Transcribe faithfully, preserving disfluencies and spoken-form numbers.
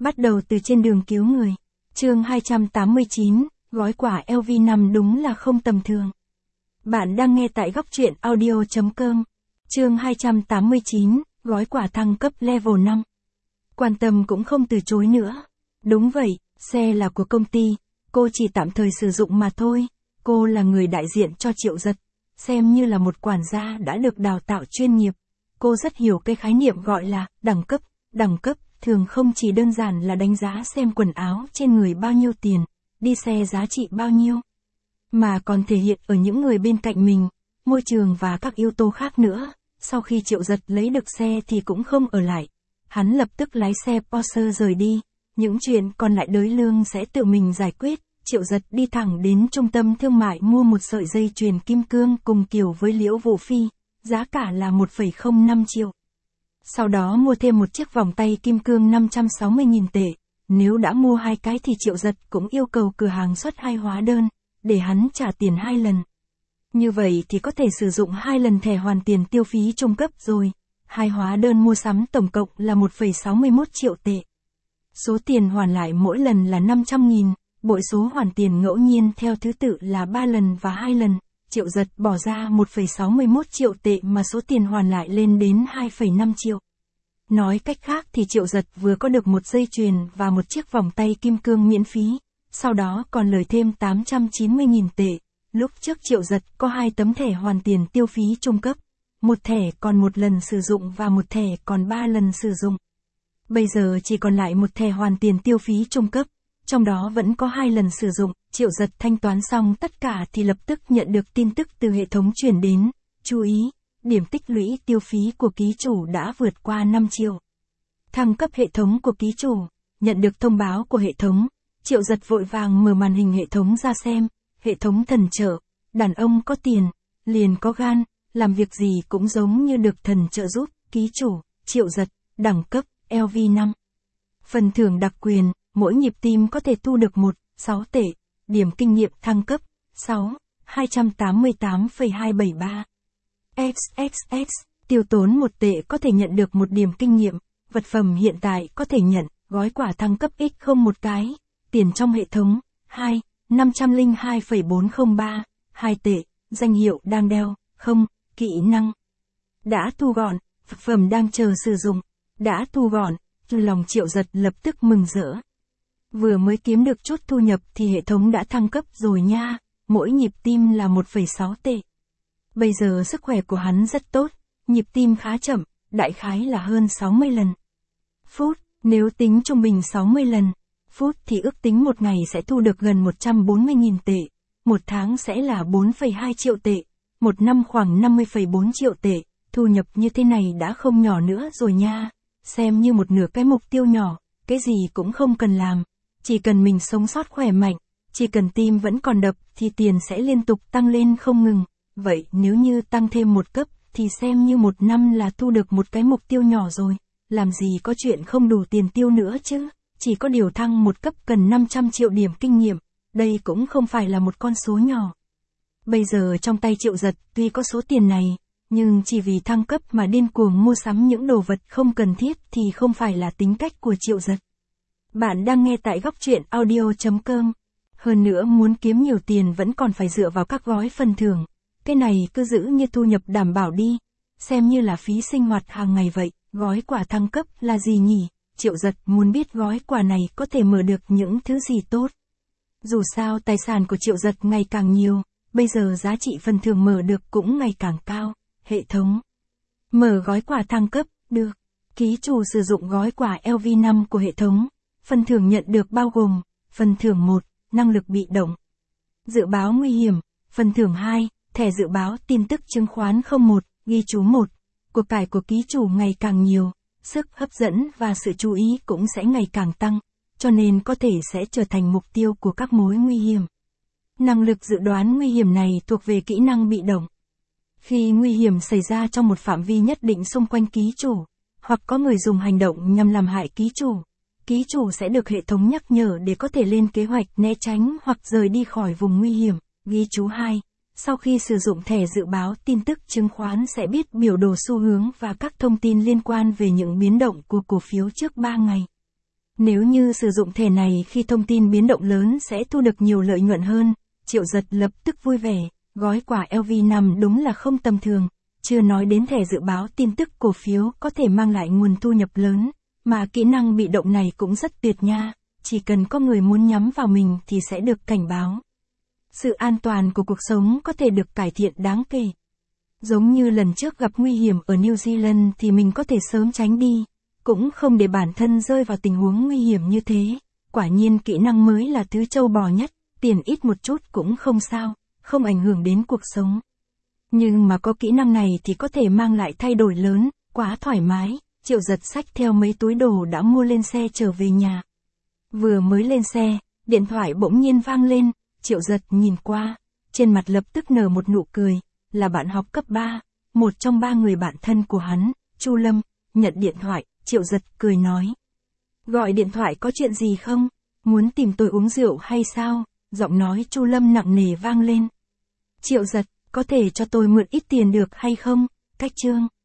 Bắt đầu từ trên đường cứu người. Chương hai trăm tám mươi chín, gói quà L V năm đúng là không tầm thường. Bạn đang nghe tại góc truyện audio chấm com. Chương hai trăm tám mươi chín, gói quà thăng cấp level năm. Quan tâm cũng không từ chối nữa. Đúng vậy, xe là của công ty, cô chỉ tạm thời sử dụng mà thôi. Cô là người đại diện cho Triệu Giật, xem như là một quản gia đã được đào tạo chuyên nghiệp. Cô rất hiểu cái khái niệm gọi là đẳng cấp. Đẳng cấp thường không chỉ đơn giản là đánh giá xem quần áo trên người bao nhiêu tiền, đi xe giá trị bao nhiêu, mà còn thể hiện ở những người bên cạnh mình, môi trường và các yếu tố khác nữa. Sau khi Triệu Giật lấy được xe thì cũng không ở lại. Hắn lập tức lái xe Porsche rời đi. Những chuyện còn lại đới lương sẽ tự mình giải quyết. Triệu Giật đi thẳng đến trung tâm thương mại mua một sợi dây chuyền kim cương cùng kiểu với Liễu Vũ Phi, giá cả là một phẩy không năm triệu. Sau đó mua thêm một chiếc vòng tay kim cương năm trăm sáu mươi nghìn tệ. Nếu đã mua hai cái thì Triệu Giật cũng yêu cầu cửa hàng xuất hai hóa đơn, để hắn trả tiền hai lần. Như vậy thì có thể sử dụng hai lần thẻ hoàn tiền tiêu phí trung cấp rồi. Hai hóa đơn mua sắm tổng cộng là một phẩy sáu mươi mốt triệu tệ. Số tiền hoàn lại mỗi lần là năm trăm nghìn, bội số hoàn tiền ngẫu nhiên theo thứ tự là ba lần và hai lần. Triệu Giật bỏ ra một phẩy sáu mươi mốt triệu tệ mà số tiền hoàn lại lên đến hai phẩy năm triệu. Nói cách khác thì Triệu Giật vừa có được một dây chuyền và một chiếc vòng tay kim cương miễn phí, sau đó còn lời thêm tám trăm chín mươi nghìn tệ. Lúc trước Triệu Giật có hai tấm thẻ hoàn tiền tiêu phí trung cấp, một thẻ còn một lần sử dụng và một thẻ còn ba lần sử dụng. Bây giờ chỉ còn lại một thẻ hoàn tiền tiêu phí trung cấp, trong đó vẫn có hai lần sử dụng. Triệu Giật thanh toán xong tất cả thì lập tức nhận được tin tức từ hệ thống chuyển đến. Chú ý, điểm tích lũy tiêu phí của ký chủ đã vượt qua năm triệu. Thăng cấp hệ thống của ký chủ. Nhận được thông báo của hệ thống, Triệu Giật vội vàng mở màn hình hệ thống ra xem. Hệ thống thần trợ, đàn ông có tiền, liền có gan, làm việc gì cũng giống như được thần trợ giúp. Ký chủ, Triệu Giật, đẳng cấp, L V năm. Phần thưởng đặc quyền, mỗi nhịp tim có thể thu được một phẩy sáu tệ. Điểm kinh nghiệm thăng cấp, sáu, hai trăm tám mươi tám phẩy hai bảy ba. ích ích ích, tiêu tốn một tệ có thể nhận được một điểm kinh nghiệm. Vật phẩm hiện tại có thể nhận, gói quà thăng cấp x không một cái. Tiền trong hệ thống, hai, năm trăm lẻ hai phẩy bốn không ba, hai tệ. Danh hiệu đang đeo, không, kỹ năng. Đã thu gọn, vật phẩm đang chờ sử dụng. Đã thu gọn, lòng Triệu Giật lập tức mừng rỡ. Vừa mới kiếm được chút thu nhập thì hệ thống đã thăng cấp rồi nha, mỗi nhịp tim là một phẩy sáu tệ. Bây giờ sức khỏe của hắn rất tốt, nhịp tim khá chậm, đại khái là hơn sáu mươi lần. Phút, nếu tính trung bình sáu mươi lần, phút thì ước tính một ngày sẽ thu được gần một trăm bốn mươi nghìn tệ, một tháng sẽ là bốn phẩy hai triệu tệ, một năm khoảng năm mươi phẩy bốn triệu tệ, thu nhập như thế này đã không nhỏ nữa rồi nha, xem như một nửa cái mục tiêu nhỏ, cái gì cũng không cần làm. Chỉ cần mình sống sót khỏe mạnh, chỉ cần tim vẫn còn đập thì tiền sẽ liên tục tăng lên không ngừng. Vậy nếu như tăng thêm một cấp thì xem như một năm là thu được một cái mục tiêu nhỏ rồi. Làm gì có chuyện không đủ tiền tiêu nữa chứ. Chỉ có điều thăng một cấp cần năm trăm triệu điểm kinh nghiệm. Đây cũng không phải là một con số nhỏ. Bây giờ trong tay Triệu Giật tuy có số tiền này, nhưng chỉ vì thăng cấp mà điên cuồng mua sắm những đồ vật không cần thiết thì không phải là tính cách của Triệu Giật. Bạn đang nghe tại góc truyện audio chấm com. Hơn nữa muốn kiếm nhiều tiền vẫn còn phải dựa vào các gói phần thưởng. Cái này cứ giữ như thu nhập đảm bảo đi. Xem như là phí sinh hoạt hàng ngày vậy. Gói quà thăng cấp là gì nhỉ? Triệu Giật muốn biết gói quà này có thể mở được những thứ gì tốt. Dù sao tài sản của Triệu Giật ngày càng nhiều. Bây giờ giá trị phần thưởng mở được cũng ngày càng cao. Hệ thống. Mở gói quà thăng cấp, được. Ký chủ sử dụng gói quà L V năm của hệ thống. Phần thưởng nhận được bao gồm, phần thưởng một, năng lực bị động. Dự báo nguy hiểm, phần thưởng hai, thẻ dự báo tin tức chứng khoán không một, ghi chú một. Của cải của ký chủ ngày càng nhiều, sức hấp dẫn và sự chú ý cũng sẽ ngày càng tăng, cho nên có thể sẽ trở thành mục tiêu của các mối nguy hiểm. Năng lực dự đoán nguy hiểm này thuộc về kỹ năng bị động. Khi nguy hiểm xảy ra trong một phạm vi nhất định xung quanh ký chủ, hoặc có người dùng hành động nhằm làm hại ký chủ, ký chủ sẽ được hệ thống nhắc nhở để có thể lên kế hoạch né tránh hoặc rời đi khỏi vùng nguy hiểm. Ghi chú hai. Sau khi sử dụng thẻ dự báo tin tức chứng khoán sẽ biết biểu đồ xu hướng và các thông tin liên quan về những biến động của cổ phiếu trước ba ngày. Nếu như sử dụng thẻ này khi thông tin biến động lớn sẽ thu được nhiều lợi nhuận hơn, Triệu Giật lập tức vui vẻ, gói quà lờ vê năm đúng là không tầm thường, chưa nói đến thẻ dự báo tin tức cổ phiếu có thể mang lại nguồn thu nhập lớn, mà kỹ năng bị động này cũng rất tuyệt nha, chỉ cần có người muốn nhắm vào mình thì sẽ được cảnh báo. Sự an toàn của cuộc sống có thể được cải thiện đáng kể. Giống như lần trước gặp nguy hiểm ở New Zealand thì mình có thể sớm tránh đi, cũng không để bản thân rơi vào tình huống nguy hiểm như thế. Quả nhiên kỹ năng mới là thứ trâu bò nhất, tiền ít một chút cũng không sao, không ảnh hưởng đến cuộc sống. Nhưng mà có kỹ năng này thì có thể mang lại thay đổi lớn, quá thoải mái, Triệu Giật xách theo mấy túi đồ đã mua lên xe trở về nhà. Vừa mới lên xe, điện thoại bỗng nhiên vang lên, Triệu Giật nhìn qua, trên mặt lập tức nở một nụ cười, là bạn học cấp ba, một trong ba người bạn thân của hắn, Chu Lâm, nhận điện thoại, Triệu Giật cười nói. Gọi điện thoại có chuyện gì không? Muốn tìm tôi uống rượu hay sao? Giọng nói Chu Lâm nặng nề vang lên. Triệu Giật, có thể cho tôi mượn ít tiền được hay không? Cách chương.